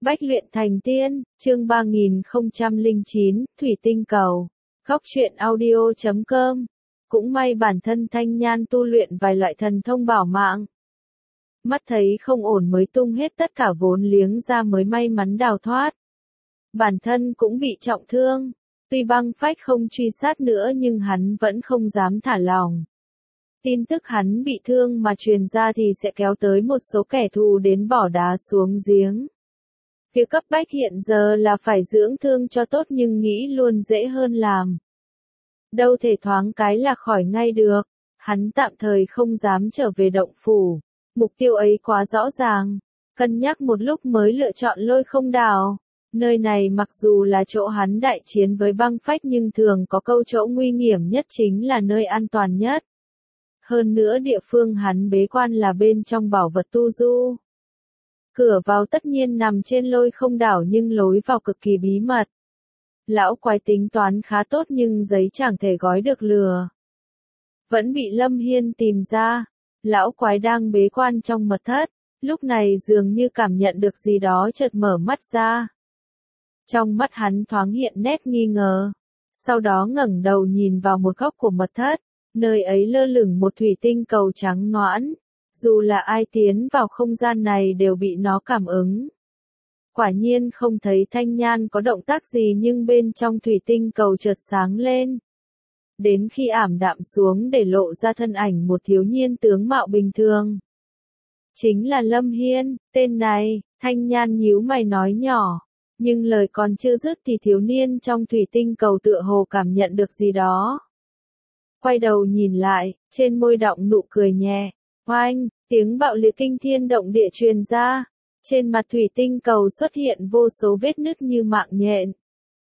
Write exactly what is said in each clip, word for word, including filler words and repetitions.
Bách luyện thành tiên, chương ba nghìn không trăm lẻ chín, Thủy tinh cầu. Góc truyện audio chấm com. Cũng may bản thân Thanh Nhan tu luyện vài loại thần thông bảo mạng. Mắt thấy không ổn mới tung hết tất cả vốn liếng ra mới may mắn đào thoát. Bản thân cũng bị trọng thương. Tuy băng phách không truy sát nữa nhưng hắn vẫn không dám thả lòng. Tin tức hắn bị thương mà truyền ra thì sẽ kéo tới một số kẻ thù đến bỏ đá xuống giếng. Việc cấp bách hiện giờ là phải dưỡng thương cho tốt nhưng nghĩ luôn dễ hơn làm. Đâu thể thoáng cái là khỏi ngay được, hắn tạm thời không dám trở về động phủ. Mục tiêu ấy quá rõ ràng, cân nhắc một lúc mới lựa chọn Lôi Không Đảo. Nơi này mặc dù là chỗ hắn đại chiến với băng phách nhưng thường có câu chỗ nguy hiểm nhất chính là nơi an toàn nhất. Hơn nữa địa phương hắn bế quan là bên trong bảo vật tu du. Cửa vào tất nhiên nằm trên Lôi Không Đảo nhưng lối vào cực kỳ bí mật. Lão quái tính toán khá tốt nhưng giấy chẳng thể gói được lừa. Vẫn bị Lâm Hiên tìm ra. Lão quái đang bế quan trong mật thất, lúc này dường như cảm nhận được gì đó chợt mở mắt ra. Trong mắt hắn thoáng hiện nét nghi ngờ. Sau đó ngẩng đầu nhìn vào một góc của mật thất, nơi ấy lơ lửng một thủy tinh cầu trắng nõn. Dù là ai tiến vào không gian này đều bị nó cảm ứng. Quả nhiên không thấy Thanh Nhan có động tác gì nhưng bên trong thủy tinh cầu chợt sáng lên. Đến khi ảm đạm xuống để lộ ra thân ảnh một thiếu niên tướng mạo bình thường. Chính là Lâm Hiên, tên này, Thanh Nhan nhíu mày nói nhỏ. Nhưng lời còn chưa dứt thì thiếu niên trong thủy tinh cầu tựa hồ cảm nhận được gì đó. Quay đầu nhìn lại, trên môi đọng nụ cười nhẹ. Oanh, tiếng bạo liệt kinh thiên động địa truyền ra. Trên mặt thủy tinh cầu xuất hiện vô số vết nứt như mạng nhện.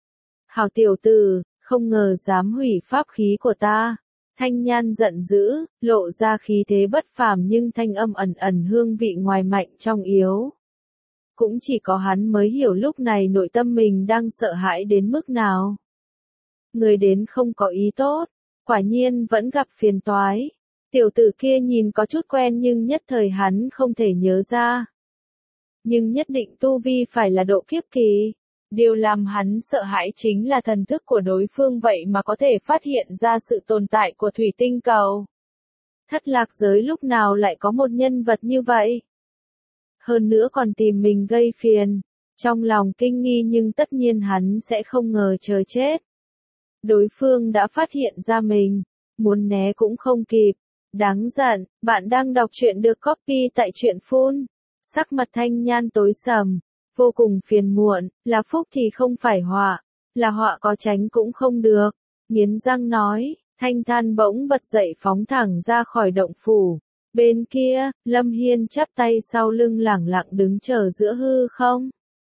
Hào tiểu tử, không ngờ dám hủy pháp khí của ta. Thanh Nhan giận dữ, lộ ra khí thế bất phàm nhưng thanh âm ẩn ẩn hương vị ngoài mạnh trong yếu. Cũng chỉ có hắn mới hiểu lúc này nội tâm mình đang sợ hãi đến mức nào. Người đến không có ý tốt, quả nhiên vẫn gặp phiền toái. Tiểu tử kia nhìn có chút quen nhưng nhất thời hắn không thể nhớ ra. Nhưng nhất định tu vi phải là độ kiếp kỳ. Điều làm hắn sợ hãi chính là thần thức của đối phương vậy mà có thể phát hiện ra sự tồn tại của thủy tinh cầu. Thất lạc giới lúc nào lại có một nhân vật như vậy? Hơn nữa còn tìm mình gây phiền. Trong lòng kinh nghi nhưng tất nhiên hắn sẽ không ngờ chờ chết. Đối phương đã phát hiện ra mình. Muốn né cũng không kịp. Đáng giận, bạn đang đọc truyện được copy tại truyện phun. Sắc mặt Thanh Nhan tối sầm. Vô cùng phiền muộn, là phúc thì không phải họa, là họa có tránh cũng không được. Nghiến răng nói, Thanh Than bỗng bật dậy phóng thẳng ra khỏi động phủ. Bên kia, Lâm Hiên chắp tay sau lưng lẳng lặng đứng chờ giữa hư không.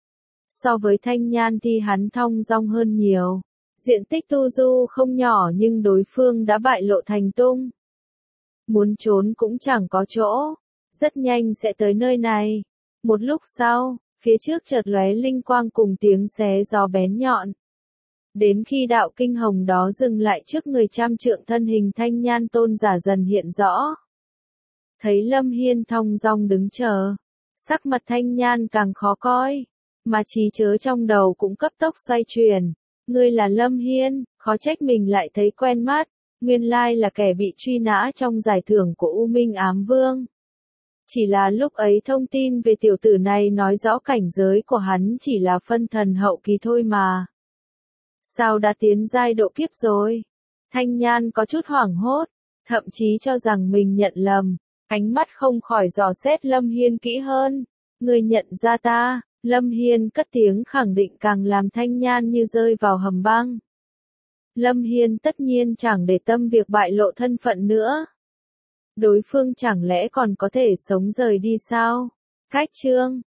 So với Thanh Nhan thì hắn thong dong hơn nhiều. Diện tích tu du không nhỏ nhưng đối phương đã bại lộ thành tung. Muốn trốn cũng chẳng có chỗ. Rất nhanh sẽ tới nơi này. Một lúc sau, phía trước chợt lóe linh quang cùng tiếng xé gió bén nhọn. Đến khi đạo kinh hồng đó dừng lại trước người trăm trượng thân hình Thanh Nhan tôn giả dần hiện rõ. Thấy Lâm Hiên thong dong đứng chờ. Sắc mặt Thanh Nhan càng khó coi. Mà trí chớ trong đầu cũng cấp tốc xoay chuyển. Ngươi là Lâm Hiên, khó trách mình lại thấy quen mắt. Nguyên lai là kẻ bị truy nã trong giải thưởng của U Minh Ám Vương. Chỉ là lúc ấy thông tin về tiểu tử này nói rõ cảnh giới của hắn chỉ là phân thần hậu kỳ thôi mà. Sao đã tiến giai độ kiếp rồi? Thanh Nhan có chút hoảng hốt, thậm chí cho rằng mình nhận lầm, ánh mắt không khỏi dò xét Lâm Hiên kỹ hơn. Người nhận ra ta, Lâm Hiên cất tiếng khẳng định càng làm Thanh Nhan như rơi vào hầm băng. Lâm Hiên tất nhiên chẳng để tâm việc bại lộ thân phận nữa. Đối phương chẳng lẽ còn có thể sống rời đi sao? Cách chương,